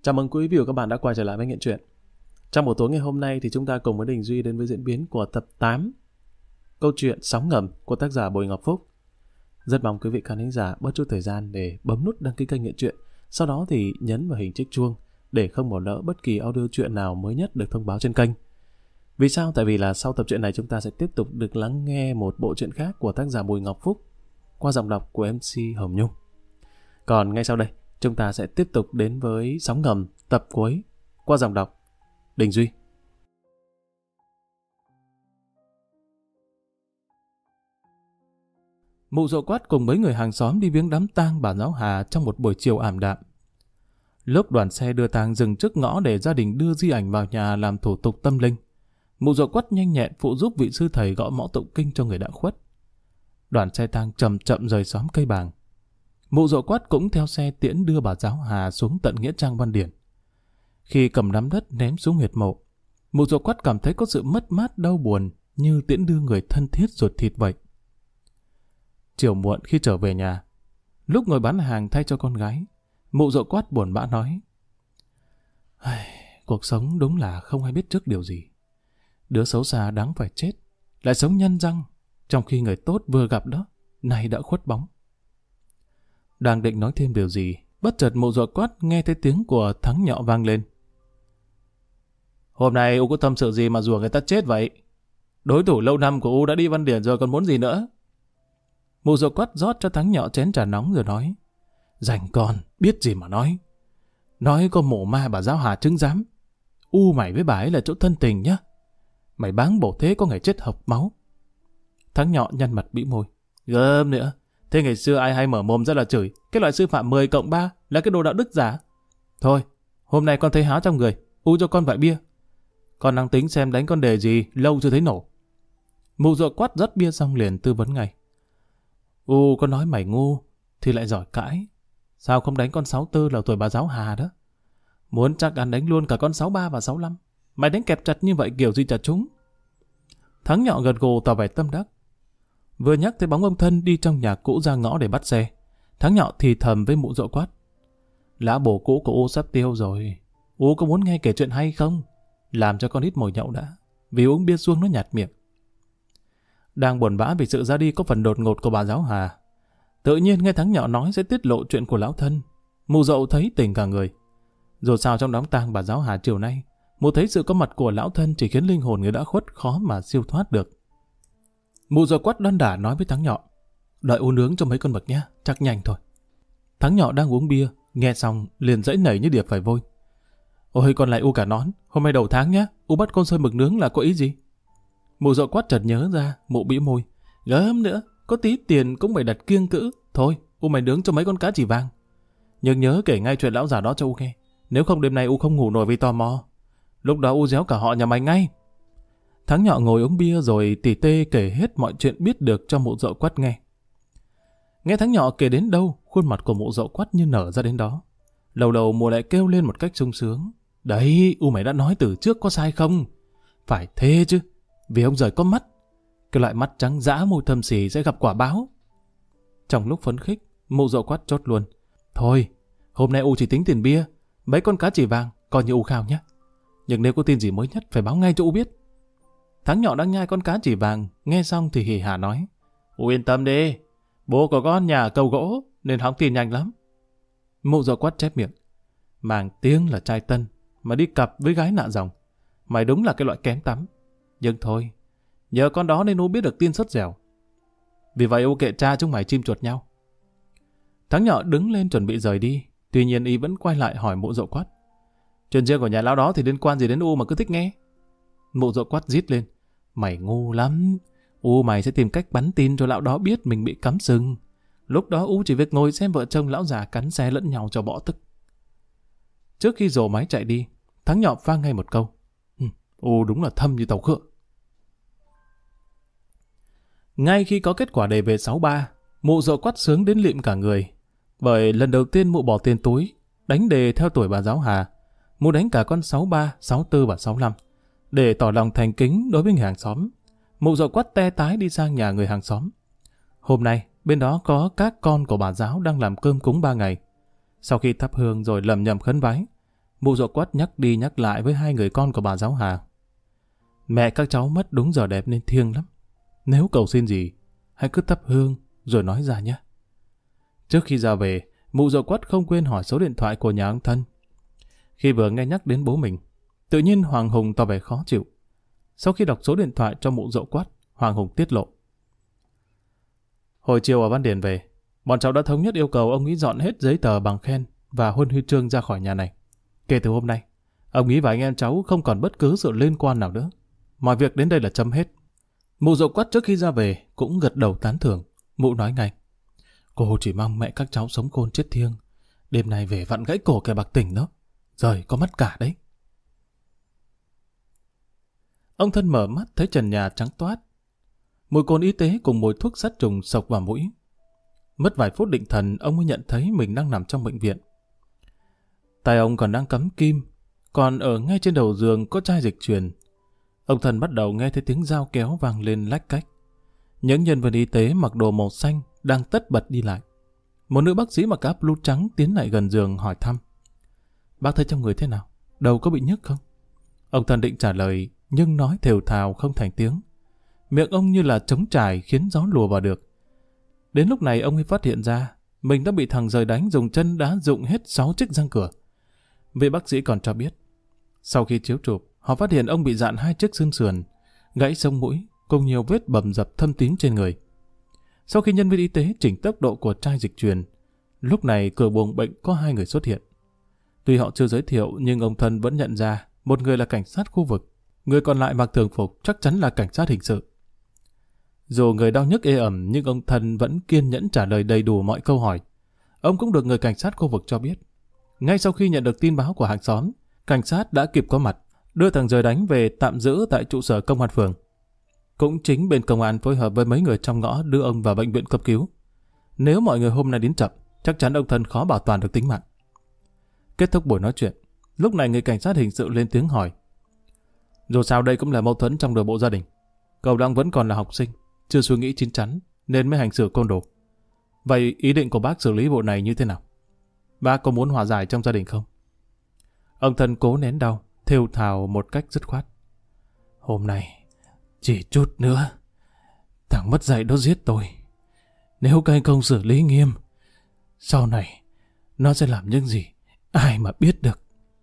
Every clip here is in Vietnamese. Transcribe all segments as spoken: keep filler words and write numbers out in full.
Chào mừng quý vị và các bạn đã quay trở lại với Nghiện Truyện. Trong buổi tối ngày hôm nay thì chúng ta cùng với Đình Duy đến với diễn biến của tập tám câu chuyện Sóng Ngầm của tác giả Bùi Ngọc Phúc. Rất mong quý vị khán thính giả bớt chút thời gian để bấm nút đăng ký kênh Nghiện Truyện, sau đó thì nhấn vào hình chiếc chuông để không bỏ lỡ bất kỳ audio truyện nào mới nhất được thông báo trên kênh. Vì sao? Tại vì là sau tập truyện này chúng ta sẽ tiếp tục được lắng nghe một bộ truyện khác của tác giả Bùi Ngọc Phúc qua giọng đọc của em xê Hồng Nhung. Còn ngay sau đây, chúng ta sẽ tiếp tục đến với Sóng Ngầm tập cuối qua giọng đọc Đình Duy. Mụ Dậu Quát cùng mấy người hàng xóm đi viếng đám tang bà giáo Hà trong một buổi chiều ảm đạm. Lúc đoàn xe đưa tang dừng trước ngõ để gia đình đưa di ảnh vào nhà làm thủ tục tâm linh, Mụ Dậu Quát nhanh nhẹn phụ giúp vị sư thầy gõ mõ tụng kinh cho người đã khuất. Đoàn xe tang chậm chậm rời xóm Cây Bàng. Mụ Dậu Quát cũng theo xe tiễn đưa bà giáo Hà xuống tận nghĩa trang Văn Điển. Khi cầm nắm đất ném xuống huyệt mộ, Mụ Dậu Quát cảm thấy có sự mất mát đau buồn như tiễn đưa người thân thiết ruột thịt vậy. Chiều muộn khi trở về nhà, lúc ngồi bán hàng thay cho con gái, Mụ Dậu Quát buồn bã nói: cuộc sống đúng là không ai biết trước điều gì. Đứa xấu xa đáng phải chết, lại sống nhân răng, trong khi người tốt vừa gặp đó, nay đã khuất bóng. Đang định nói thêm điều gì, bất chợt Mụ Dậu Quát nghe thấy tiếng của Thắng Nhọ vang lên. Hôm nay U có tâm sự gì mà rủa người ta chết vậy? Đối thủ lâu năm của U đã đi Văn Điển rồi còn muốn gì nữa? Mụ Dậu Quát rót cho Thắng Nhọ chén trà nóng rồi nói: Rảnh con, biết gì mà nói. Nói có mộ ma bà giáo Hà chứng giám. U mày với bà ấy là chỗ thân tình nhá. Mày báng bổ thế có ngày chết hộc máu. Thắng Nhọ nhăn mặt bĩu môi: Gớm nữa. Thế ngày xưa ai hay mở mồm ra là chửi cái loại sư phạm mười cộng ba là cái đồ đạo đức giả. Thôi, hôm nay con thấy háo trong người, U cho con vài bia. Con đang tính xem đánh con đề gì, lâu chưa thấy nổ. Mụ Dậu Quát rót bia xong liền tư vấn ngay: U có nói mày ngu thì lại giỏi cãi. Sao không đánh con sáu tư là tuổi bà giáo Hà đó? Muốn chắc ăn đánh luôn cả con sáu ba và sáu lăm. Mày đánh kẹp chặt như vậy kiểu gì chặt chúng? Thắng Nhọ gật gù tỏ vẻ tâm đắc. Vừa nhắc tới bóng ông thân đi trong nhà cũ ra ngõ để bắt xe, Thắng Nhọ thì thầm với Mụ Dậu Quát: Lá bồ cũ của U sắp tiêu rồi. U có muốn nghe kể chuyện hay không? Làm cho con ít mồi nhậu đã, vì uống bia xuông nó nhạt miệng. Đang buồn bã vì sự ra đi có phần đột ngột của bà giáo Hà, tự nhiên nghe Thắng Nhọ nói sẽ tiết lộ chuyện của lão thân, Mụ Dậu thấy tỉnh cả người. Dù sao trong đám tang bà giáo Hà chiều nay, Mụ thấy sự có mặt của lão thân chỉ khiến linh hồn người đã khuất khó mà siêu thoát được. Mụ Dậu Quát đon đả nói với Thắng Nhọ: Đợi U nướng cho mấy con mực nhé, chắc nhanh thôi. Thắng Nhọ đang uống bia, nghe xong liền dãy nảy như điệp phải vôi. Ôi con lại U cả nón, hôm nay đầu tháng nhé, U bắt con sơi mực nướng là có ý gì? Mụ Dậu Quát chợt nhớ ra, Mụ bĩu môi: Gớm nữa, có tí tiền cũng phải đặt kiêng cữ. Thôi, U mày nướng cho mấy con cá chỉ vàng. Nhưng nhớ kể ngay chuyện lão già đó cho U nghe, nếu không đêm nay U không ngủ nổi vì tò mò. Lúc đó U réo cả họ nhà mày ngay. Thắng Nhọ ngồi uống bia rồi tỉ tê kể hết mọi chuyện biết được cho Mụ Dậu Quát nghe. Nghe Thắng Nhọ kể đến đâu, khuôn mặt của Mụ Dậu Quát như nở ra đến đó. Lâu lâu Mụ lại kêu lên một cách sung sướng: Đấy, U mày đã nói từ trước có sai không? Phải thế chứ, vì ông giời có mắt. Cái loại mắt trắng dã môi thâm xì sẽ gặp quả báo. Trong lúc phấn khích, Mụ Dậu Quát chốt luôn: Thôi, hôm nay U chỉ tính tiền bia, mấy con cá chỉ vàng coi như U khao nhé. Nhưng nếu có tin gì mới nhất phải báo ngay cho U biết. Thắng Nhọ đang nhai con cá chỉ vàng, nghe xong thì hỉ hả nói: U yên tâm đi, bố của con nhà cầu gỗ nên hóng tin nhanh lắm. Mụ Dậu Quát chép miệng: Màng tiếng là trai tân mà đi cặp với gái nạ dòng, mày đúng là cái loại kém tắm. Nhưng thôi, nhờ con đó nên U biết được tin sốt dẻo. Vì vậy U kệ cha chúng mày chim chuột nhau. Thắng Nhọ đứng lên chuẩn bị rời đi, tuy nhiên y vẫn quay lại hỏi Mụ Dậu Quát: Chuyện riêng của nhà lão đó thì liên quan gì đến U mà cứ thích nghe? Mụ Dậu Quát rít lên: Mày ngu lắm. U mày sẽ tìm cách bắn tin cho lão đó biết mình bị cắm sừng. Lúc đó U chỉ việc ngồi xem vợ chồng lão già cắn xe lẫn nhau cho bỏ tức. Trước khi rồ máy chạy đi, Thắng Nhọ phang ngay một câu: U đúng là thâm như tàu khựa. Ngay khi có kết quả đề về sáu ba, Mụ Dậu Quát sướng đến lịm cả người. Bởi lần đầu tiên Mụ bỏ tiền túi, đánh đề theo tuổi bà giáo Hà. Mụ đánh cả con sáu ba, sáu tư và sáu lăm. Để tỏ lòng thành kính đối với người hàng xóm, Mụ Dậu Quát te tái đi sang nhà người hàng xóm. Hôm nay, bên đó có các con của bà giáo đang làm cơm cúng ba ngày. Sau khi thắp hương rồi lầm nhầm khấn vái, Mụ Dậu Quắt nhắc đi nhắc lại với hai người con của bà giáo Hà. Mẹ các cháu mất đúng giờ đẹp nên thiêng lắm. Nếu cầu xin gì, hãy cứ thắp hương rồi nói ra nhé. Trước khi ra về, mụ Dậu Quắt không quên hỏi số điện thoại của nhà ông Thân. Khi vừa nghe nhắc đến bố mình, tự nhiên Hoàng Hùng tỏ vẻ khó chịu. Sau khi đọc số điện thoại cho mụ Dậu Quắt, Hoàng Hùng tiết lộ. Hồi chiều ở Văn Điền về, bọn cháu đã thống nhất yêu cầu ông ấy dọn hết giấy tờ bằng khen và huân huy chương ra khỏi nhà này. Kể từ hôm nay, ông ấy và anh em cháu không còn bất cứ sự liên quan nào nữa. Mọi việc đến đây là chấm hết. Mụ Dậu Quắt trước khi ra về cũng gật đầu tán thưởng. Mụ nói ngay. Cô chỉ mong mẹ các cháu sống khôn chết thiêng. Đêm nay về vặn gãy cổ kẻ bạc tỉnh đó. Rời có mất cả đấy. Ông Thân mở mắt thấy trần nhà trắng toát. Mùi cồn y tế cùng mùi thuốc sát trùng sộc vào mũi. Mất vài phút định thần, ông mới nhận thấy mình đang nằm trong bệnh viện. Tay ông còn đang cắm kim, còn ở ngay trên đầu giường có chai dịch truyền. Ông Thân bắt đầu nghe thấy tiếng dao kéo vang lên lách cách. Những nhân viên y tế mặc đồ màu xanh đang tất bật đi lại. Một nữ bác sĩ mặc áo blue trắng tiến lại gần giường hỏi thăm. Bác thấy trong người thế nào? Đầu có bị nhức không? Ông Thân định trả lời, nhưng nói thều thào không thành tiếng. Miệng ông như là trống trải khiến gió lùa vào được. Đến lúc này ông mới phát hiện ra mình đã bị thằng Rời đánh dùng chân đá rụng hết sáu chiếc răng cửa. Vị bác sĩ còn cho biết, sau khi chiếu chụp, họ phát hiện ông bị dạn hai chiếc xương sườn, gãy sống mũi, cùng nhiều vết bầm dập thâm tím trên người. Sau khi nhân viên y tế chỉnh tốc độ của chai dịch truyền, lúc này cửa buồng bệnh có hai người xuất hiện. Tuy họ chưa giới thiệu nhưng ông Thân vẫn nhận ra một người là cảnh sát khu vực, người còn lại mặc thường phục chắc chắn là cảnh sát hình sự. Dù người đau nhức ê ẩm nhưng ông Thân vẫn kiên nhẫn trả lời đầy đủ mọi câu hỏi. Ông cũng được người cảnh sát khu vực cho biết. Ngay sau khi nhận được tin báo của hàng xóm, cảnh sát đã kịp có mặt, đưa thằng Rời đánh về tạm giữ tại trụ sở công an phường. Cũng chính bên công an phối hợp với mấy người trong ngõ đưa ông vào bệnh viện cấp cứu. Nếu mọi người hôm nay đến chậm, chắc chắn ông Thân khó bảo toàn được tính mạng. Kết thúc buổi nói chuyện, lúc này người cảnh sát hình sự lên tiếng hỏi. Dù sao đây cũng là mâu thuẫn trong nội bộ gia đình. Cậu đang vẫn còn là học sinh, chưa suy nghĩ chín chắn nên mới hành xử côn đồ. Vậy ý định của bác xử lý vụ này như thế nào? Bác có muốn hòa giải trong gia đình không? Ông Thân cố nén đau, thều thào một cách dứt khoát. Hôm nay, chỉ chút nữa, thằng mất dạy đó giết tôi. Nếu các anh không xử lý nghiêm, sau này nó sẽ làm những gì, ai mà biết được.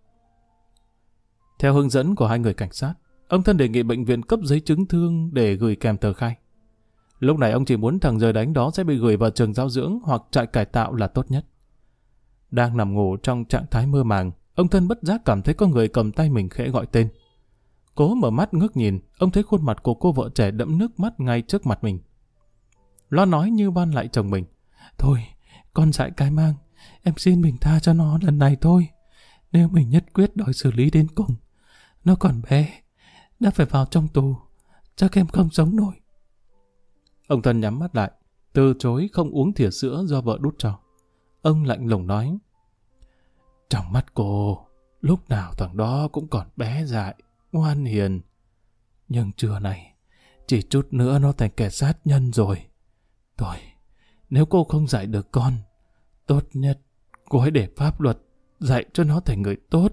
Theo hướng dẫn của hai người cảnh sát, ông Thân đề nghị bệnh viện cấp giấy chứng thương để gửi kèm tờ khai. Lúc này ông chỉ muốn thằng Rời đánh đó sẽ bị gửi vào trường giáo dưỡng hoặc trại cải tạo là tốt nhất. Đang nằm ngủ trong trạng thái mơ màng, ông Thân bất giác cảm thấy có người cầm tay mình khẽ gọi tên. Cố mở mắt ngước nhìn, ông thấy khuôn mặt của cô vợ trẻ đẫm nước mắt ngay trước mặt mình. Lo nói như van lại chồng mình. Thôi, con dại cái mang, em xin mình tha cho nó lần này thôi. Nếu mình nhất quyết đòi xử lý đến cùng, nó còn bé, đã phải vào trong tù, chắc em không sống nổi. Ông Thân nhắm mắt lại, từ chối không uống thìa sữa do vợ đút cho. Ông lạnh lùng nói. Trong mắt cô, lúc nào thằng đó cũng còn bé dại, ngoan hiền. Nhưng trưa này, chỉ chút nữa nó thành kẻ sát nhân rồi. Thôi, nếu cô không dạy được con, tốt nhất cô hãy để pháp luật dạy cho nó thành người tốt.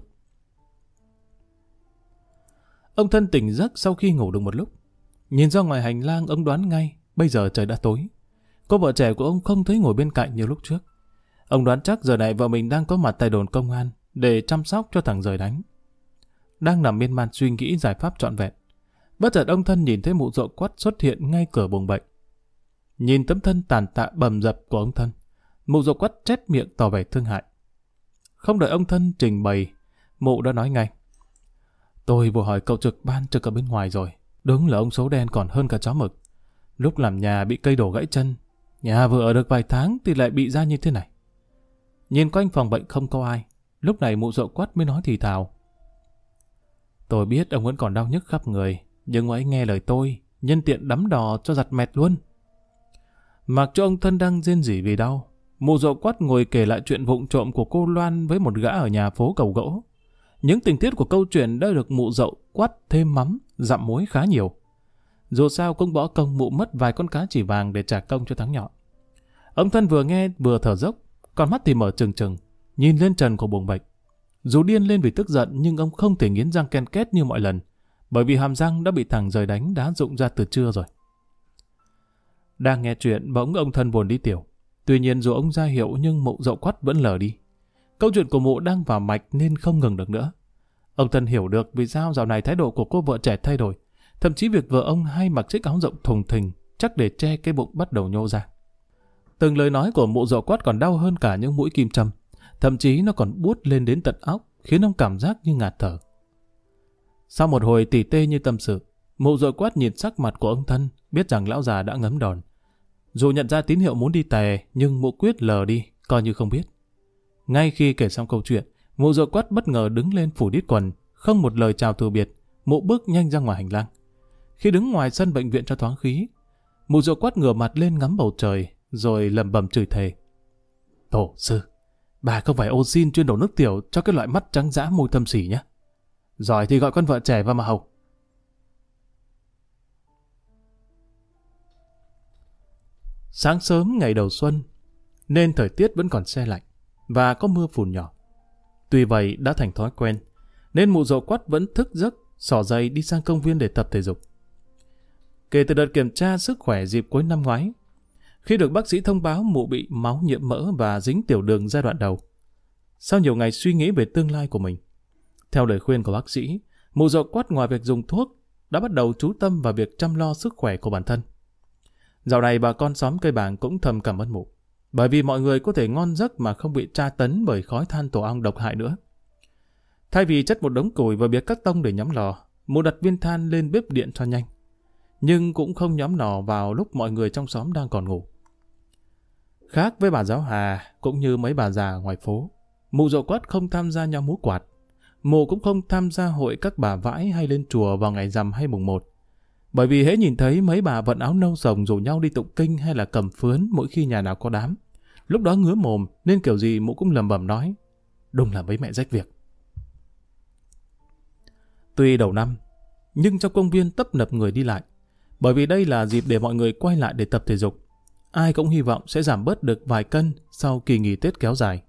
Ông Thân tỉnh giấc sau khi ngủ được một lúc. Nhìn ra ngoài hành lang, ông đoán ngay bây giờ trời đã tối. Cô vợ trẻ của ông không thấy ngồi bên cạnh như lúc trước. Ông đoán chắc giờ này vợ mình đang có mặt tại đồn công an để chăm sóc cho thằng Rời đánh. Đang nằm miên man suy nghĩ giải pháp trọn vẹn, bất chợt ông Thân nhìn thấy mụ Dậu Quắt xuất hiện ngay cửa buồng bệnh. Nhìn tấm thân tàn tạ bầm dập của ông Thân, mụ Dậu Quắt chép miệng tỏ vẻ thương hại. Không đợi ông Thân trình bày, mụ đã nói ngay. Tôi vừa hỏi cậu trực ban trực ở bên ngoài rồi, đúng là ông số đen còn hơn cả chó mực. Lúc làm nhà bị cây đổ gãy chân, nhà vừa ở được vài tháng thì lại bị ra như thế này. Nhìn quanh phòng bệnh không có ai, lúc này mụ Dậu Quắt mới nói thì thào. Tôi biết ông vẫn còn đau nhức khắp người, nhưng ông ấy nghe lời tôi, nhân tiện đắm đò cho giặt mẹt luôn. Mặc cho ông Thân đang rên rỉ vì đau, mụ Dậu Quắt ngồi kể lại chuyện vụng trộm của cô Loan với một gã ở nhà phố Cầu Gỗ. Những tình tiết của câu chuyện đã được mụ Dậu Quắt thêm mắm, dặm muối khá nhiều. Dù sao cũng bỏ công mụ mất vài con cá chỉ vàng để trả công cho thắng nhọn. Ông Thân vừa nghe vừa thở dốc, con mắt thì mở trừng trừng, nhìn lên trần của buồng bệnh. Dù điên lên vì tức giận nhưng ông không thể nghiến răng ken két như mọi lần, bởi vì hàm răng đã bị thằng rời đánh đá rụng ra từ trưa rồi. Đang nghe chuyện bỗng ông thân buồn đi tiểu. Tuy nhiên dù ông ra hiệu nhưng mụ Dậu Quắt vẫn lờ đi. Câu chuyện của mụ đang vào mạch nên không ngừng được nữa. Ông thân hiểu được vì sao dạo này thái độ của cô vợ trẻ thay đổi. Thậm chí việc vợ ông hay mặc chiếc áo rộng thùng thình chắc để che cái bụng bắt đầu nhô ra. Từng lời nói của mụ Dậu Quắt còn đau hơn cả những mũi kim châm. Thậm chí nó còn buốt lên đến tận óc, khiến ông cảm giác như ngạt thở. Sau một hồi tỉ tê như tâm sự, mụ Dậu Quắt nhìn sắc mặt của ông thân, biết rằng lão già đã ngấm đòn. Dù nhận ra tín hiệu muốn đi tè, nhưng mụ quyết lờ đi, coi như không biết. Ngay khi kể xong câu chuyện, mụ Dậu Quắt bất ngờ đứng lên phủ đít quần, không một lời chào từ biệt, mụ bước nhanh ra ngoài hành lang. Khi đứng ngoài sân bệnh viện cho thoáng khí, mụ Dậu Quắt ngửa mặt lên ngắm bầu trời, rồi lẩm bẩm chửi thề. Tổ sư, bà không phải ô xin chuyên đổ nước tiểu cho cái loại mắt trắng dã môi thâm sỉ nhé. Giỏi thì gọi con vợ trẻ vào mà hầu. Sáng sớm ngày đầu xuân, nên thời tiết vẫn còn se lạnh và có mưa phùn nhỏ. Tuy vậy đã thành thói quen, nên mụ Dậu Quắt vẫn thức giấc, xỏ giày đi sang công viên để tập thể dục. Kể từ đợt kiểm tra sức khỏe dịp cuối năm ngoái, khi được bác sĩ thông báo mụ bị máu nhiễm mỡ và dính tiểu đường giai đoạn đầu, sau nhiều ngày suy nghĩ về tương lai của mình, theo lời khuyên của bác sĩ, mụ Dậu Quắt ngoài việc dùng thuốc đã bắt đầu chú tâm vào việc chăm lo sức khỏe của bản thân. Dạo này bà con xóm Cây Bàng cũng thầm cảm ơn mụ, bởi vì mọi người có thể ngon giấc mà không bị tra tấn bởi khói than tổ ong độc hại nữa. Thay vì chất một đống củi vào bìa cắt tông để nhóm lò, mụ đặt viên than lên bếp điện cho nhanh, nhưng cũng không nhóm lò vào lúc mọi người trong xóm đang còn ngủ. Khác với bà giáo Hà cũng như mấy bà già ngoài phố, mụ Dậu Quắt không tham gia nhóm múa quạt. Mụ cũng không tham gia hội các bà vãi hay lên chùa vào ngày rằm hay mùng một. Bởi vì hễ nhìn thấy mấy bà vận áo nâu rồng rủ nhau đi tụng kinh hay là cầm phướn mỗi khi nhà nào có đám, lúc đó ngứa mồm nên kiểu gì mụ cũng lầm bầm nói, đúng là mấy mẹ rách việc. Tuy đầu năm, nhưng trong công viên tấp nập người đi lại, bởi vì đây là dịp để mọi người quay lại để tập thể dục. Ai cũng hy vọng sẽ giảm bớt được vài cân sau kỳ nghỉ Tết kéo dài.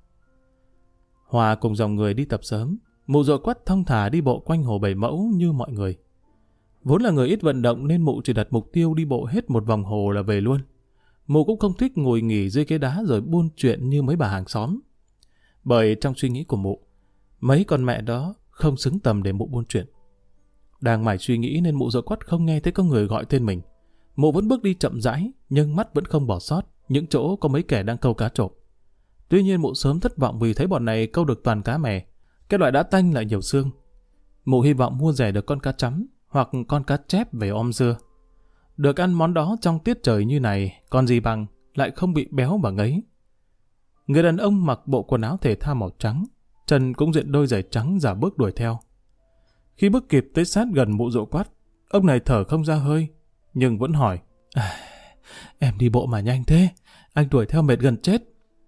Hòa cùng dòng người đi tập sớm, mụ Dậu Quắt thong thả đi bộ quanh hồ Bảy Mẫu như mọi người. Vốn là người ít vận động nên mụ chỉ đặt mục tiêu đi bộ hết một vòng hồ là về luôn. Mụ cũng không thích ngồi nghỉ dưới cái đá rồi buôn chuyện như mấy bà hàng xóm. Bởi trong suy nghĩ của mụ, mấy con mẹ đó không xứng tầm để mụ buôn chuyện. Đang mải suy nghĩ nên mụ Dậu Quắt không nghe thấy có người gọi tên mình. Mụ vẫn bước đi chậm rãi, nhưng mắt vẫn không bỏ sót những chỗ có mấy kẻ đang câu cá trộm. Tuy nhiên mụ sớm thất vọng vì thấy bọn này câu được toàn cá mè, cái loại đã tanh lại nhiều xương. Mụ hy vọng mua rẻ được con cá chấm hoặc con cá chép về om dưa. Được ăn món đó trong tiết trời như này, còn gì bằng, lại không bị béo và ngấy. Người đàn ông mặc bộ quần áo thể thao màu trắng, chân cũng diện đôi giày trắng giả bước đuổi theo. Khi bước kịp tới sát gần mụ Dậu Quắt, ông này thở không ra hơi, nhưng vẫn hỏi, à, em đi bộ mà nhanh thế, anh đuổi theo mệt gần chết.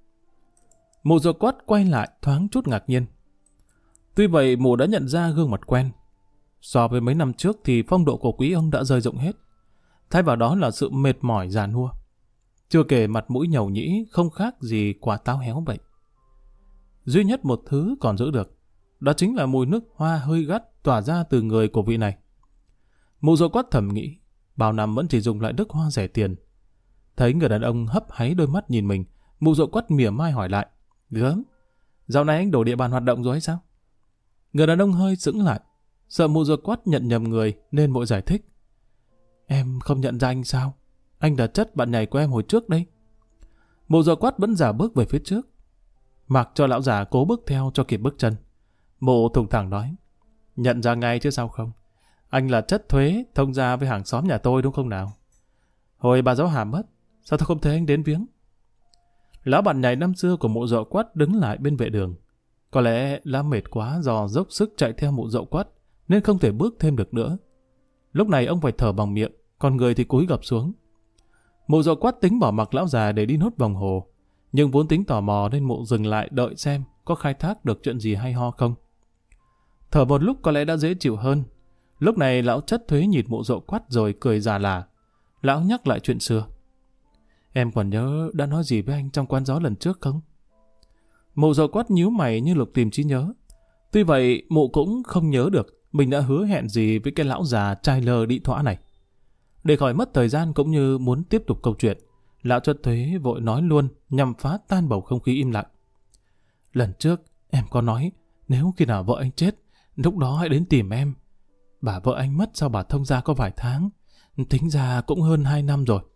Mụ Dậu Quắt quay lại thoáng chút ngạc nhiên. Tuy vậy mụ đã nhận ra gương mặt quen. So với mấy năm trước thì phong độ của quý ông đã rơi rụng hết. Thay vào đó là sự mệt mỏi già nua. Chưa kể mặt mũi nhầu nhĩ không khác gì quả táo héo vậy. Duy nhất một thứ còn giữ được, đó chính là mùi nước hoa hơi gắt tỏa ra từ người của vị này. Mụ Dậu Quắt thầm nghĩ, bao năm vẫn chỉ dùng loại nước hoa rẻ tiền. Thấy người đàn ông hấp háy đôi mắt nhìn mình, mụ Dậu Quắt mỉa mai hỏi lại, gớm, dạo này anh đổ địa bàn hoạt động rồi hay sao? Người đàn ông hơi sững lại, sợ mụ Dậu Quắt nhận nhầm người nên vội giải thích. Em không nhận ra anh sao? Anh đã chất bạn nhảy của em hồi trước đây. Mụ Dậu Quắt vẫn giả bước về phía trước, mặc cho lão già cố bước theo cho kịp bước chân. Mụ thùng thẳng nói, nhận ra ngay chứ sao không? Anh là chất thuế thông gia với hàng xóm nhà tôi đúng không nào? Hồi bà giáo Hà mất, sao tôi không thấy anh đến viếng? Lão bạn nhảy năm xưa của mụ Dậu Quắt đứng lại bên vệ đường. Có lẽ lão mệt quá do dốc sức chạy theo mụ Dậu Quắt nên không thể bước thêm được nữa. Lúc này ông phải thở bằng miệng, còn người thì cúi gập xuống. Mụ Dậu Quắt tính bỏ mặc lão già để đi nốt vòng hồ, nhưng vốn tính tò mò nên mụ dừng lại đợi xem có khai thác được chuyện gì hay ho không. Thở một lúc có lẽ đã dễ chịu hơn. Lúc này lão chất thuế nhìn mụ Dậu Quắt rồi cười già là. Lão nhắc lại chuyện xưa. Em còn nhớ đã nói gì với anh trong quán gió lần trước không? Mụ Dậu Quắt nhíu mày như lục tìm trí nhớ. Tuy vậy, mụ cũng không nhớ được mình đã hứa hẹn gì với cái lão già trai lơ đĩ thỏa này. Để khỏi mất thời gian cũng như muốn tiếp tục câu chuyện, lão Chất Thuế vội nói luôn nhằm phá tan bầu không khí im lặng. Lần trước, em có nói nếu khi nào vợ anh chết, lúc đó hãy đến tìm em. Bà vợ anh mất sau bà thông gia có vài tháng, tính ra cũng hơn hai năm rồi.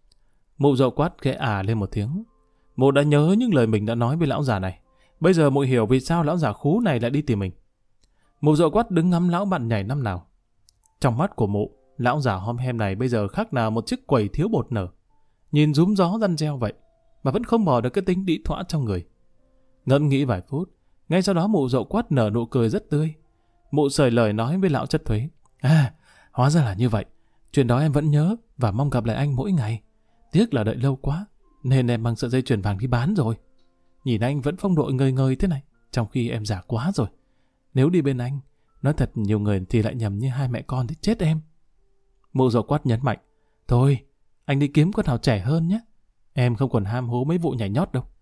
Mụ dậu quát khẽ à lên một tiếng. Mụ đã nhớ những lời mình đã nói với lão già này. Bây giờ mụ hiểu vì sao lão già khú này lại đi tìm mình. Mụ dậu quát đứng ngắm lão bạn nhảy năm nào. Trong mắt của mụ, lão già hom hem này bây giờ khác nào một chiếc quầy thiếu bột nở. Nhìn rúm gió răn reo vậy, mà vẫn không bỏ được cái tính đĩ thỏa trong người. Ngẫm nghĩ vài phút, ngay sau đó mụ dậu quát nở nụ cười rất tươi. Mụ sởi lời nói với lão Chất Thuế. À, hóa ra là như vậy. Chuyện đó em vẫn nhớ và mong gặp lại anh mỗi ngày. Tiếc là đợi lâu quá, nên em mang sợi dây chuyền vàng đi bán rồi. Nhìn anh vẫn phong độ ngời ngời thế này, trong khi em già quá rồi. Nếu đi bên anh, nói thật nhiều người thì lại nhầm như hai mẹ con thì chết em. Mụ dậu quát nhấn mạnh. Thôi, anh đi kiếm con nào trẻ hơn nhé. Em không còn ham hố mấy vụ nhảy nhót đâu.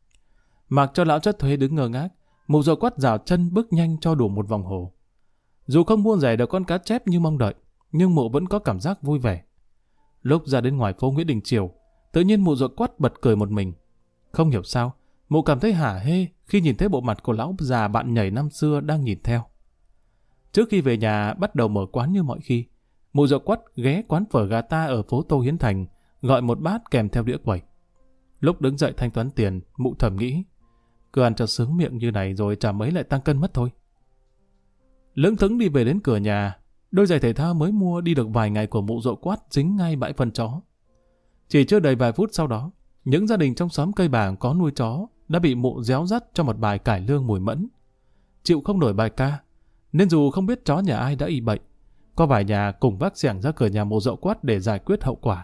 Mặc cho lão Chất Thuế đứng ngơ ngác, mụ dậu quát rào chân bước nhanh cho đủ một vòng hồ. Dù không mua rẻ được con cá chép như mong đợi, nhưng mụ vẫn có cảm giác vui vẻ. Lúc ra đến ngoài phố Nguyễn Đình Chiểu, tự nhiên mụ dậu quát bật cười một mình. Không hiểu sao, mụ cảm thấy hả hê khi nhìn thấy bộ mặt của lão già bạn nhảy năm xưa đang nhìn theo. Trước khi về nhà bắt đầu mở quán như mọi khi, mụ dậu quát ghé quán phở gà ta ở phố Tô Hiến Thành, gọi một bát kèm theo đĩa quẩy. Lúc đứng dậy thanh toán tiền, mụ thầm nghĩ, cứ ăn cho sướng miệng như này rồi chả mấy lại tăng cân mất thôi. Lững thững đi về đến cửa nhà, đôi giày thể thao mới mua đi được vài ngày của mụ dậu quát dính ngay bãi phân chó. Chỉ chưa đầy vài phút sau đó, những gia đình trong xóm Cây Bàng có nuôi chó đã bị mụ réo rắt cho một bài cải lương mùi mẫn. Chịu không nổi bài ca, nên dù không biết chó nhà ai đã y bệnh, có vài nhà cùng vác xẻng ra cửa nhà mụ dậu quát để giải quyết hậu quả.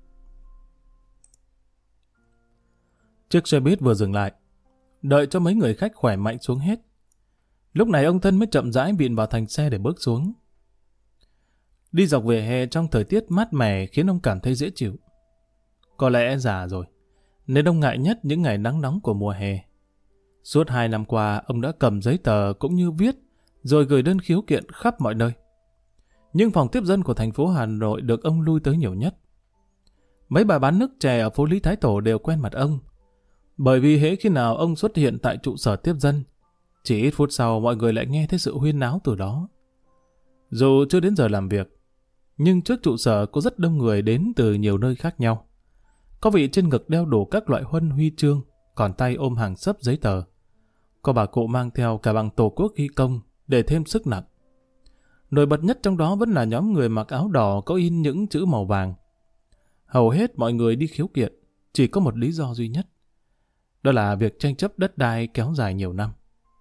Chiếc xe buýt vừa dừng lại, đợi cho mấy người khách khỏe mạnh xuống hết. Lúc này ông Thân mới chậm rãi vịn vào thành xe để bước xuống. Đi dọc vỉa hè trong thời tiết mát mẻ khiến ông cảm thấy dễ chịu. Có lẽ già rồi, nên ông ngại nhất những ngày nắng nóng của mùa hè. Suốt hai năm qua, ông đã cầm giấy tờ cũng như viết, rồi gửi đơn khiếu kiện khắp mọi nơi. Nhưng phòng tiếp dân của thành phố Hà Nội được ông lui tới nhiều nhất. Mấy bà bán nước chè ở phố Lý Thái Tổ đều quen mặt ông, bởi vì hễ khi nào ông xuất hiện tại trụ sở tiếp dân, chỉ ít phút sau mọi người lại nghe thấy sự huyên náo từ đó. Dù chưa đến giờ làm việc, nhưng trước trụ sở có rất đông người đến từ nhiều nơi khác nhau. Có vị trên ngực đeo đủ các loại huân huy chương, còn tay ôm hàng xấp giấy tờ. Có bà cụ mang theo cả bằng Tổ quốc ghi công để thêm sức nặng. Nổi bật nhất trong đó vẫn là nhóm người mặc áo đỏ có in những chữ màu vàng. Hầu hết mọi người đi khiếu kiện, chỉ có một lý do duy nhất. Đó là việc tranh chấp đất đai kéo dài nhiều năm.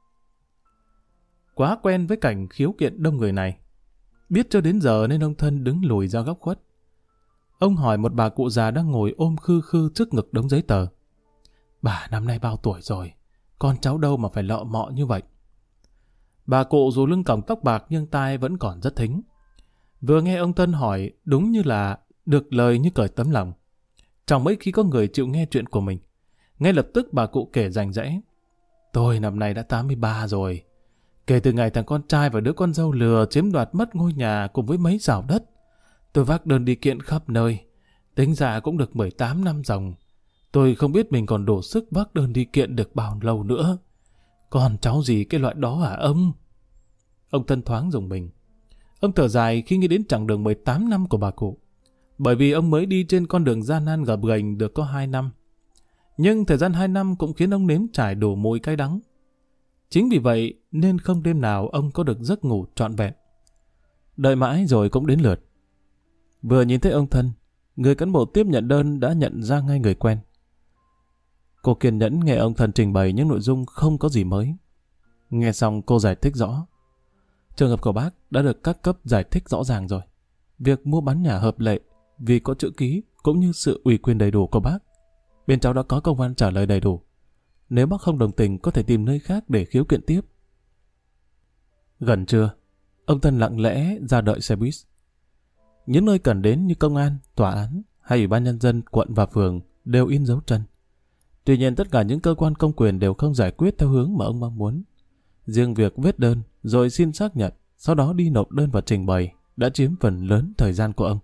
Quá quen với cảnh khiếu kiện đông người này, biết cho đến giờ nên ông Thân đứng lùi ra góc khuất. Ông hỏi một bà cụ già đang ngồi ôm khư khư trước ngực đống giấy tờ. Bà năm nay bao tuổi rồi, con cháu đâu mà phải lọ mọ như vậy. Bà cụ dù lưng còng tóc bạc nhưng tai vẫn còn rất thính. Vừa nghe ông Thân hỏi, đúng như là được lời như cởi tấm lòng. Chẳng mấy khi có người chịu nghe chuyện của mình. Ngay lập tức bà cụ kể rành rẽ. Tôi năm nay đã tám mươi ba rồi. Kể từ ngày thằng con trai và đứa con dâu lừa chiếm đoạt mất ngôi nhà cùng với mấy rào đất, tôi vác đơn đi kiện khắp nơi. Tính ra cũng được mười tám năm ròng. Tôi không biết mình còn đủ sức vác đơn đi kiện được bao lâu nữa. Còn cháu gì cái loại đó hả ông? Ông Thân thoáng rùng mình. Ông thở dài khi nghĩ đến chặng đường mười tám năm của bà cụ. Bởi vì ông mới đi trên con đường gian nan gập ghềnh được có hai năm. Nhưng thời gian hai năm cũng khiến ông nếm trải đủ mùi cay đắng. Chính vì vậy nên không đêm nào ông có được giấc ngủ trọn vẹn. Đợi mãi rồi cũng đến lượt. Vừa nhìn thấy ông Thân, người cán bộ tiếp nhận đơn đã nhận ra ngay người quen. Cô kiên nhẫn nghe ông Thân trình bày những nội dung không có gì mới. Nghe xong cô giải thích rõ. Trường hợp của bác đã được các cấp giải thích rõ ràng rồi. Việc mua bán nhà hợp lệ vì có chữ ký cũng như sự ủy quyền đầy đủ của bác. Bên cháu đã có công văn trả lời đầy đủ. Nếu bác không đồng tình có thể tìm nơi khác để khiếu kiện tiếp. Gần trưa, ông Thân lặng lẽ ra đợi xe buýt. Những nơi cần đến như công an, tòa án hay ủy ban nhân dân quận và phường đều in dấu chân. Tuy nhiên tất cả những cơ quan công quyền đều không giải quyết theo hướng mà ông mong muốn. Riêng việc viết đơn, rồi xin xác nhận, sau đó đi nộp đơn và trình bày, đã chiếm phần lớn thời gian của ông.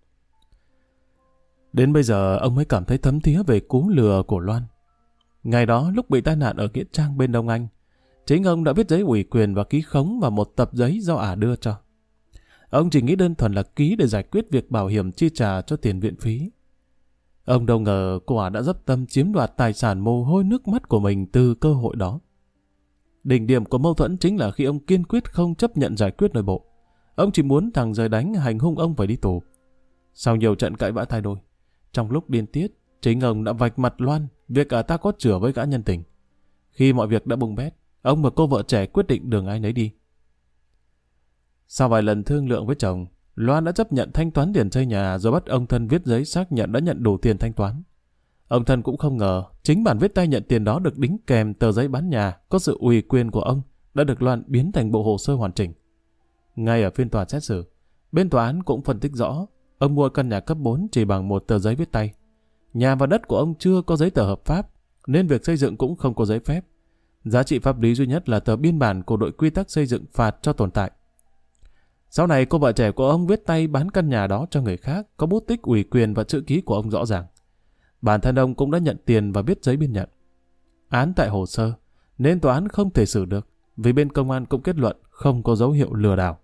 Đến bây giờ ông mới cảm thấy thấm thía về cú lừa của Loan. Ngày đó lúc bị tai nạn ở Nghĩa Trang bên Đông Anh, chính ông đã viết giấy ủy quyền và ký khống vào một tập giấy do ả đưa cho. Ông chỉ nghĩ đơn thuần là ký để giải quyết việc bảo hiểm chi trả cho tiền viện phí. Ông đâu ngờ cô ả đã dấp tâm chiếm đoạt tài sản mồ hôi nước mắt của mình từ cơ hội đó. Đỉnh điểm của mâu thuẫn chính là khi ông kiên quyết không chấp nhận giải quyết nội bộ. Ông chỉ muốn thằng Rời đánh hành hung ông phải đi tù. Sau nhiều trận cãi vã thay đổi, trong lúc điên tiết, chính ông đã vạch mặt Loan việc ả ta có chửa với gã nhân tình. Khi mọi việc đã bùng bét, ông và cô vợ trẻ quyết định đường ai nấy đi. Sau vài lần thương lượng với chồng, Loan đã chấp nhận thanh toán tiền xây nhà rồi bắt ông Thân viết giấy xác nhận đã nhận đủ tiền thanh toán. Ông Thân cũng không ngờ chính bản viết tay nhận tiền đó được đính kèm tờ giấy bán nhà có sự ủy quyền của ông đã được Loan biến thành bộ hồ sơ hoàn chỉnh. Ngay ở phiên tòa xét xử, bên tòa án cũng phân tích rõ ông mua căn nhà cấp bốn chỉ bằng một tờ giấy viết tay. Nhà và đất của ông chưa có giấy tờ hợp pháp nên việc xây dựng cũng không có giấy phép. Giá trị pháp lý duy nhất là tờ biên bản của đội quy tắc xây dựng phạt cho tồn tại. Sau này cô vợ trẻ của ông viết tay bán căn nhà đó cho người khác, có bút tích ủy quyền và chữ ký của ông rõ ràng. Bản thân ông cũng đã nhận tiền và viết giấy biên nhận. Án tại hồ sơ, nên tòa án không thể xử được, vì bên công an cũng kết luận không có dấu hiệu lừa đảo.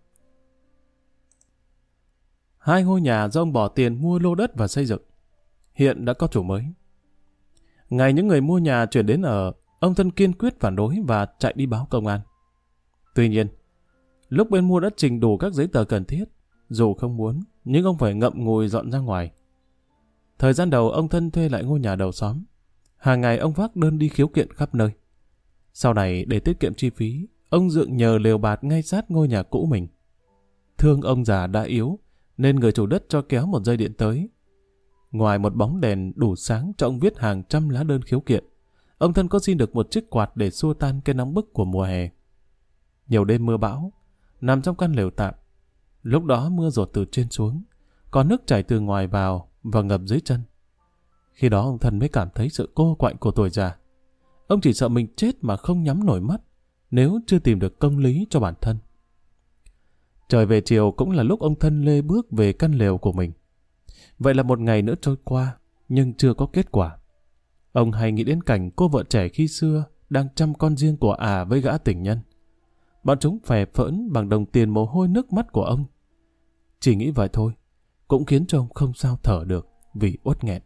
Hai ngôi nhà do ông bỏ tiền mua lô đất và xây dựng, hiện đã có chủ mới. Ngày những người mua nhà chuyển đến ở, ông Thân kiên quyết phản đối và chạy đi báo công an. Tuy nhiên, lúc bên mua đất trình đủ các giấy tờ cần thiết, dù không muốn, nhưng ông phải ngậm ngùi dọn ra ngoài. Thời gian đầu ông Thân thuê lại ngôi nhà đầu xóm. Hàng ngày ông vác đơn đi khiếu kiện khắp nơi. Sau này để tiết kiệm chi phí, ông dựng nhờ lều bạt ngay sát ngôi nhà cũ mình. Thương ông già đã yếu, nên người chủ đất cho kéo một dây điện tới. Ngoài một bóng đèn đủ sáng cho ông viết hàng trăm lá đơn khiếu kiện, ông Thân có xin được một chiếc quạt để xua tan cái nóng bức của mùa hè. Nhiều đêm mưa bão, nằm trong căn lều tạm. Lúc đó mưa dột từ trên xuống, có nước chảy từ ngoài vào và ngập dưới chân. Khi đó ông Thân mới cảm thấy sự cô quạnh của tuổi già. Ông chỉ sợ mình chết mà không nhắm nổi mắt nếu chưa tìm được công lý cho bản thân. Trời về chiều cũng là lúc ông Thân lê bước về căn lều của mình. Vậy là một ngày nữa trôi qua, nhưng chưa có kết quả. Ông hay nghĩ đến cảnh cô vợ trẻ khi xưa đang chăm con riêng của ả với gã tình nhân. Bọn chúng phè phỡn bằng đồng tiền mồ hôi nước mắt của ông. Chỉ nghĩ vậy thôi, cũng khiến cho ông không sao thở được vì uất nghẹn.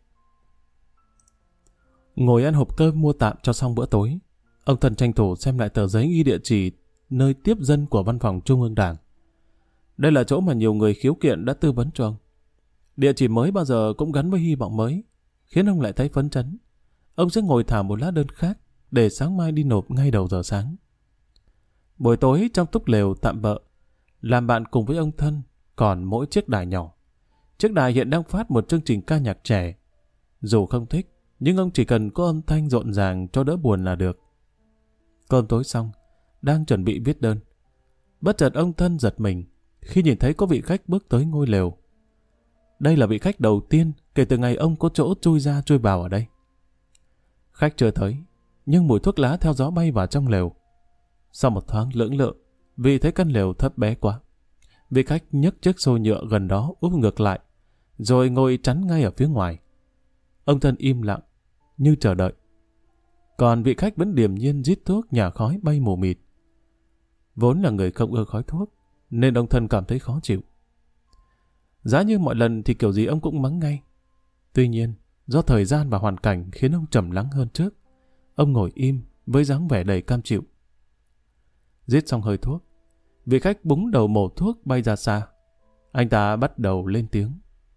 Ngồi ăn hộp cơm mua tạm cho xong bữa tối, ông Thân tranh thủ xem lại tờ giấy ghi địa chỉ nơi tiếp dân của văn phòng Trung ương Đảng. Đây là chỗ mà nhiều người khiếu kiện đã tư vấn cho ông. Địa chỉ mới bao giờ cũng gắn với hy vọng mới, khiến ông lại thấy phấn chấn. Ông sẽ ngồi thả một lá đơn khác để sáng mai đi nộp ngay đầu giờ sáng. Buổi tối trong túp lều tạm bợ, làm bạn cùng với ông Thân còn mỗi chiếc đài nhỏ. Chiếc đài hiện đang phát một chương trình ca nhạc trẻ. Dù không thích, nhưng ông chỉ cần có âm thanh rộn ràng cho đỡ buồn là được. Cơm tối xong, đang chuẩn bị viết đơn. Bất chợt ông Thân giật mình khi nhìn thấy có vị khách bước tới ngôi lều. Đây là vị khách đầu tiên kể từ ngày ông có chỗ chui ra chui vào ở đây. Khách chưa tới, nhưng mùi thuốc lá theo gió bay vào trong lều. Sau một thoáng lưỡng lự, vì thấy căn lều thấp bé quá, vị khách nhấc chiếc xô nhựa gần đó úp ngược lại, rồi ngồi chắn ngay ở phía ngoài. Ông Thân im lặng, như chờ đợi. Còn vị khách vẫn điềm nhiên rít thuốc nhả khói bay mù mịt. Vốn là người không ưa khói thuốc, nên ông Thân cảm thấy khó chịu. Giá như mọi lần thì kiểu gì ông cũng mắng ngay. Tuy nhiên, do thời gian và hoàn cảnh khiến ông trầm lắng hơn trước, ông ngồi im với dáng vẻ đầy cam chịu. Rít xong hơi thuốc, vị khách búng đầu mổ thuốc bay ra xa. Anh ta bắt đầu lên tiếng.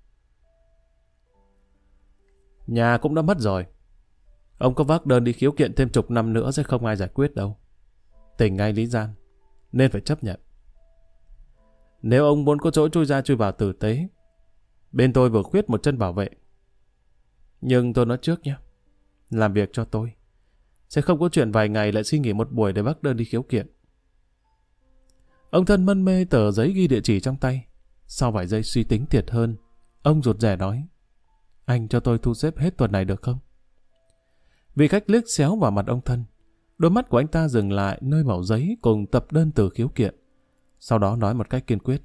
Nhà cũng đã mất rồi. Ông có vác đơn đi khiếu kiện thêm chục năm nữa sẽ không ai giải quyết đâu. Tình ngay lý gian, nên phải chấp nhận. Nếu ông muốn có chỗ chui ra chui vào tử tế, bên tôi vừa khuyết một chân bảo vệ. Nhưng tôi nói trước nhé, làm việc cho tôi, sẽ không có chuyện vài ngày lại xin nghỉ một buổi để vác đơn đi khiếu kiện. Ông Thân mân mê tờ giấy ghi địa chỉ trong tay. Sau vài giây suy tính thiệt hơn, ông rụt rè nói, anh cho tôi thu xếp hết tuần này được không? Vị khách liếc xéo vào mặt ông Thân. Đôi mắt của anh ta dừng lại nơi mẩu giấy cùng tập đơn từ khiếu kiện. Sau đó nói một cách kiên quyết.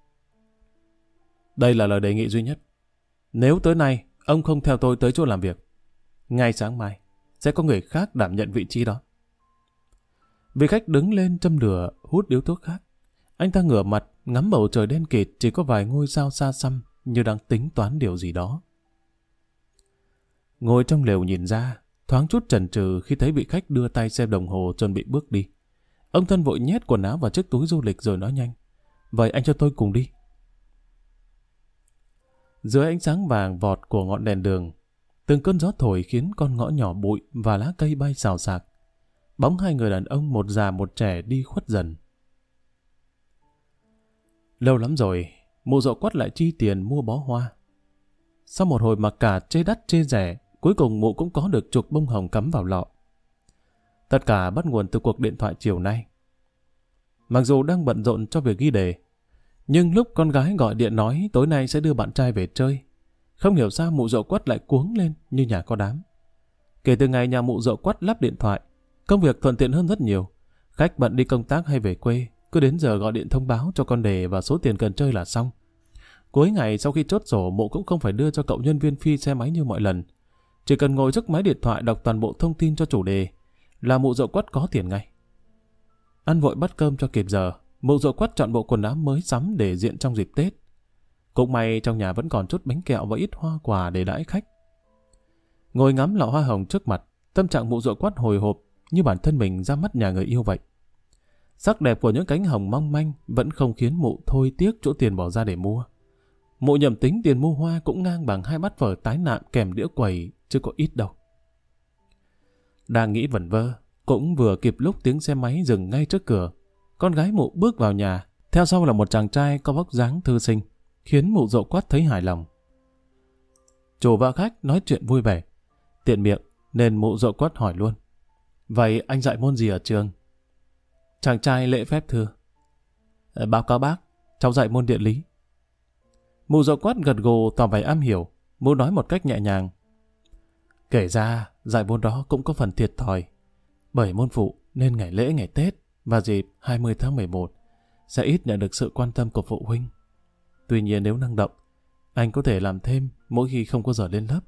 Đây là lời đề nghị duy nhất. Nếu tối nay ông không theo tôi tới chỗ làm việc, ngay sáng mai sẽ có người khác đảm nhận vị trí đó. Vị khách đứng lên châm lửa hút điếu thuốc khác. Anh ta ngửa mặt ngắm bầu trời đen kịt, chỉ có vài ngôi sao xa xăm như đang tính toán điều gì đó. Ngồi trong lều nhìn ra, thoáng chút chần chừ khi thấy vị khách đưa tay xem đồng hồ chuẩn bị bước đi. Ông thân vội nhét quần áo vào chiếc túi du lịch rồi nói nhanh. Vậy anh cho tôi cùng đi. Dưới ánh sáng vàng vọt của ngọn đèn đường, từng cơn gió thổi khiến con ngõ nhỏ bụi và lá cây bay xào xạc. Bóng hai người đàn ông một già một trẻ đi khuất dần. Lâu lắm rồi, mụ Dậu Quắt lại chi tiền mua bó hoa. Sau một hồi mặc cả chê đắt chê rẻ, cuối cùng mụ cũng có được chục bông hồng cắm vào lọ. Tất cả bắt nguồn từ cuộc điện thoại chiều nay. Mặc dù đang bận rộn cho việc ghi đề, nhưng lúc con gái gọi điện nói tối nay sẽ đưa bạn trai về chơi, không hiểu sao mụ Dậu Quắt lại cuống lên như nhà có đám. Kể từ ngày nhà mụ Dậu Quắt lắp điện thoại, công việc thuận tiện hơn rất nhiều. Khách bận đi công tác hay về quê, cứ đến giờ gọi điện thông báo cho con đề và số tiền cần chơi là xong. Cuối ngày sau khi chốt sổ, mụ cũng không phải đưa cho cậu nhân viên phi xe máy như mọi lần. Chỉ cần ngồi trước máy điện thoại đọc toàn bộ thông tin cho chủ đề là mụ Dậu Quắt có tiền ngay. Ăn vội bắt cơm cho kịp giờ, mụ Dậu Quắt chọn bộ quần áo mới sắm để diện trong dịp Tết. Cũng may trong nhà vẫn còn chút bánh kẹo và ít hoa quà để đãi khách. Ngồi ngắm lọ hoa hồng trước mặt, tâm trạng mụ Dậu Quắt hồi hộp như bản thân mình ra mắt nhà người yêu vậy. Sắc đẹp của những cánh hồng mong manh vẫn không khiến mụ thôi tiếc chỗ tiền bỏ ra để mua. Mụ nhầm tính tiền mua hoa cũng ngang bằng hai bát phở tái nạm kèm đĩa quầy, chứ có ít đâu. Đang nghĩ vẩn vơ, cũng vừa kịp lúc tiếng xe máy dừng ngay trước cửa. Con gái mụ bước vào nhà, theo sau là một chàng trai có vóc dáng thư sinh, khiến mụ Dậu Quắt thấy hài lòng. Chủ và khách nói chuyện vui vẻ, tiện miệng nên mụ Dậu Quắt hỏi luôn. Vậy anh dạy môn gì ở trường? Chàng trai lễ phép thưa. Báo cáo bác, cháu dạy môn địa lý. Mụ Dậu Quắt gật gù tỏ vẻ am hiểu, mụ nói một cách nhẹ nhàng. Kể ra, dạy môn đó cũng có phần thiệt thòi. Bởi môn phụ nên ngày lễ ngày Tết và dịp hai mươi tháng mười một sẽ ít nhận được sự quan tâm của phụ huynh. Tuy nhiên nếu năng động, anh có thể làm thêm mỗi khi không có giờ lên lớp.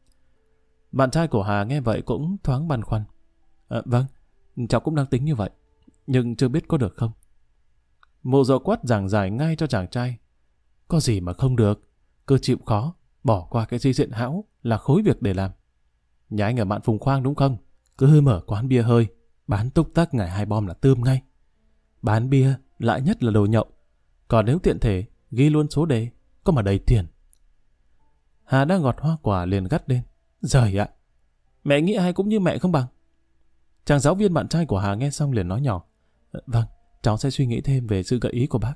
Bạn trai của Hà nghe vậy cũng thoáng băn khoăn. À, vâng, cháu cũng đang tính như vậy, nhưng chưa biết có được không. Mụ Dậu Quắt giảng giải ngay cho chàng trai. Có gì mà không được, cứ chịu khó, bỏ qua cái di diện hão là khối việc để làm. Nhà anh ở Mạn Phùng Khoang đúng không? Cứ mở quán bia hơi, bán túc tắc ngày hai bom là tươm ngay. Bán bia lại nhất là đồ nhậu, còn nếu tiện thể ghi luôn số đề, có mà đầy tiền. Hà đang gọt hoa quả liền gắt lên. Giời ạ, mẹ nghĩ ai cũng như mẹ không bằng. Chàng giáo viên bạn trai của Hà nghe xong liền nói nhỏ. Vâng, cháu sẽ suy nghĩ thêm về sự gợi ý của bác.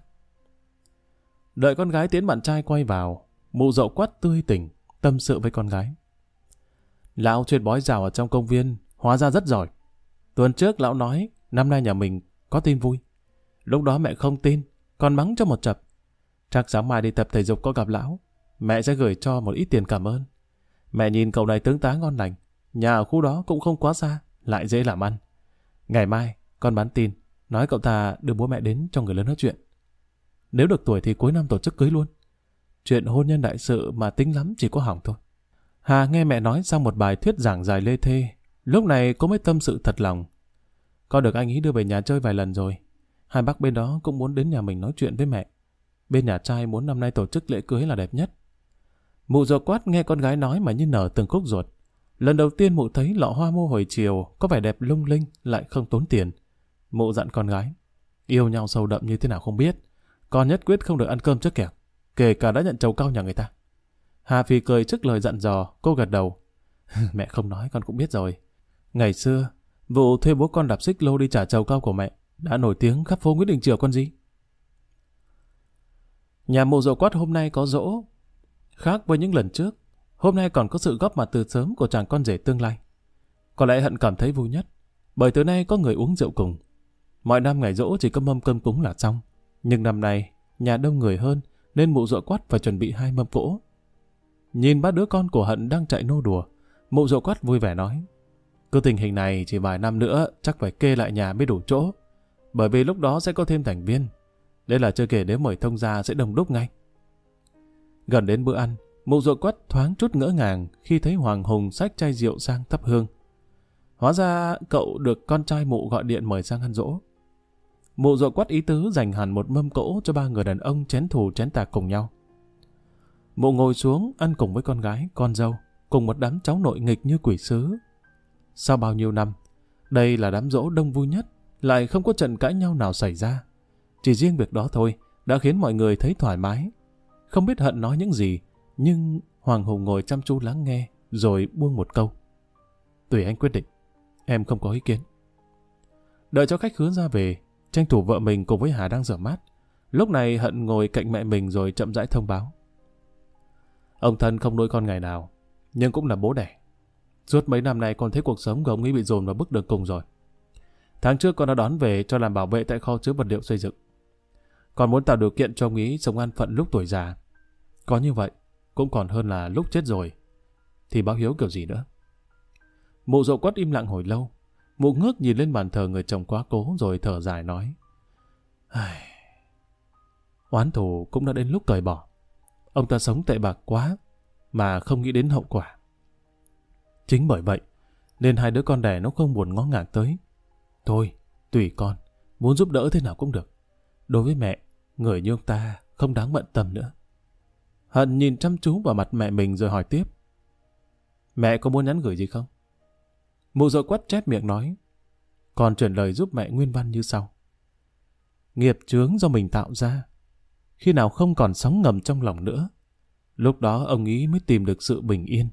Đợi con gái tiến bạn trai quay vào, mụ Dậu Quắt tươi tỉnh, tâm sự với con gái. Lão chuyên bói rào ở trong công viên, hóa ra rất giỏi. Tuần trước lão nói, năm nay nhà mình có tin vui. Lúc đó mẹ không tin, còn mắng cho một chập. Chắc sáng mai đi tập thể dục có gặp lão, mẹ sẽ gửi cho một ít tiền cảm ơn. Mẹ nhìn cậu này tướng tá ngon lành, nhà ở khu đó cũng không quá xa, lại dễ làm ăn. Ngày mai, con bán tin, nói cậu ta đưa bố mẹ đến cho người lớn nói chuyện. Nếu được tuổi thì cuối năm tổ chức cưới luôn. Chuyện hôn nhân đại sự mà tính lắm chỉ có hỏng thôi. Hà nghe mẹ nói xong một bài thuyết giảng dài lê thê, lúc này cô mới tâm sự thật lòng. Con được anh ấy đưa về nhà chơi vài lần rồi. Hai bác bên đó cũng muốn đến nhà mình nói chuyện với mẹ. Bên nhà trai muốn năm nay tổ chức lễ cưới là đẹp nhất. Mụ Dậu Quắt nghe con gái nói mà như nở từng khúc ruột. Lần đầu tiên mụ thấy lọ hoa mua hồi chiều có vẻ đẹp lung linh lại không tốn tiền. Mụ dặn con gái, yêu nhau sâu đậm như thế nào không biết, con nhất quyết không được ăn cơm trước kẻo, kể cả đã nhận trầu cau nhà người ta. Hà phì cười trước lời dặn dò, cô gật đầu. Mẹ không nói con cũng biết rồi. Ngày xưa, vụ thuê bố con đạp xích lô đi trả trầu cau của mẹ đã nổi tiếng khắp phố Nguyễn Đình Chiểu con gì. Nhà mụ Dậu Quắt hôm nay có giỗ. Khác với những lần trước, hôm nay còn có sự góp mặt từ sớm của chàng con rể tương lai. Có lẽ Hận cảm thấy vui nhất, bởi từ nay có người uống rượu cùng. Mọi năm ngày giỗ chỉ có mâm cơm cúng là xong, nhưng năm nay nhà đông người hơn nên mụ Dậu Quắt phải chuẩn bị hai mâm cỗ. Nhìn ba đứa con của Hận đang chạy nô đùa, mụ Dậu Quắt vui vẻ nói. Cứ tình hình này chỉ vài năm nữa chắc phải kê lại nhà mới đủ chỗ. Bởi vì lúc đó sẽ có thêm thành viên. Đây là chưa kể nếu mời thông gia sẽ đông đúc ngay. Gần đến bữa ăn, mụ ruột Quất thoáng chút ngỡ ngàng khi thấy Hoàng Hùng xách chai rượu sang thắp hương. Hóa ra cậu được con trai mụ gọi điện mời sang ăn dỗ. Mụ ruột Quất ý tứ dành hẳn một mâm cỗ cho ba người đàn ông chén thù chén tạc cùng nhau. Mụ ngồi xuống ăn cùng với con gái, con dâu, cùng một đám cháu nội nghịch như quỷ sứ. Sau bao nhiêu năm, đây là đám dỗ đông vui nhất, lại không có trận cãi nhau nào xảy ra. Chỉ riêng việc đó thôi đã khiến mọi người thấy thoải mái. Không biết Hận nói những gì, nhưng Hoàng Hùng ngồi chăm chú lắng nghe, rồi buông một câu. Tùy anh quyết định, em không có ý kiến. Đợi cho khách khứa ra về, tranh thủ vợ mình cùng với Hà đang rửa mát. Lúc này Hận ngồi cạnh mẹ mình rồi chậm rãi thông báo. Ông thân không nuôi con ngày nào, nhưng cũng là bố đẻ. Suốt mấy năm nay con thấy cuộc sống của ông ấy bị dồn vào bước đường cùng rồi. Tháng trước con đã đón về cho làm bảo vệ tại kho chứa vật liệu xây dựng. Con muốn tạo điều kiện cho ông ấy sống an phận lúc tuổi già. Có như vậy, cũng còn hơn là lúc chết rồi. Thì báo hiếu kiểu gì nữa. Mụ Dậu Quất im lặng hồi lâu. Mụ ngước nhìn lên bàn thờ người chồng quá cố rồi thở dài nói. Oán thù cũng đã đến lúc cởi bỏ. Ông ta sống tệ bạc quá mà không nghĩ đến hậu quả. Chính bởi vậy nên hai đứa con đẻ nó không buồn ngó ngàng tới. Thôi, tùy con, muốn giúp đỡ thế nào cũng được. Đối với mẹ, người như ông ta không đáng bận tâm nữa. Hận nhìn chăm chú vào mặt mẹ mình rồi hỏi tiếp. Mẹ có muốn nhắn gửi gì không? Mụ Dậu Quất chép miệng nói. Còn chuyển lời giúp mẹ nguyên văn như sau. Nghiệp chướng do mình tạo ra. Khi nào không còn sóng ngầm trong lòng nữa, lúc đó ông ý mới tìm được sự bình yên.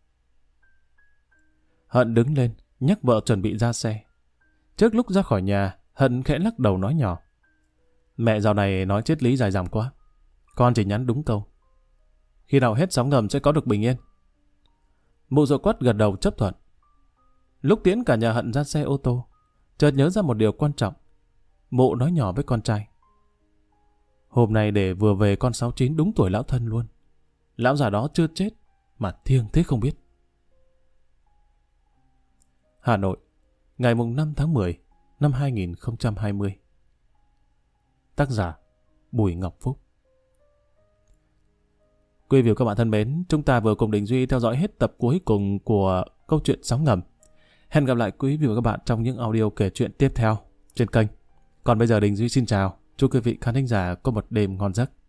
Hận đứng lên, nhắc vợ chuẩn bị ra xe. Trước lúc ra khỏi nhà, Hận khẽ lắc đầu nói nhỏ. Mẹ dạo này nói triết lý dài dòng quá. Con chỉ nhắn đúng câu. Khi nào hết sóng ngầm sẽ có được bình yên. Mụ Dậu Quất gật đầu chấp thuận. Lúc tiễn cả nhà Hận ra xe ô tô, chợt nhớ ra một điều quan trọng. Mụ nói nhỏ với con trai. Hôm nay để vừa về con sáu chín đúng tuổi lão thân luôn. Lão già đó chưa chết mà thiêng thế không biết. Hà Nội, ngày năm tháng mười năm hai nghìn không trăm hai mươi. Tác giả Bùi Ngọc Phúc. Quý vị và các bạn thân mến, chúng ta vừa cùng Đình Duy theo dõi hết tập cuối cùng của câu chuyện Sóng Ngầm. Hẹn gặp lại quý vị và các bạn trong những audio kể chuyện tiếp theo trên kênh. Còn bây giờ Đình Duy xin chào. Chúc quý vị khán thính giả có một đêm ngon giấc.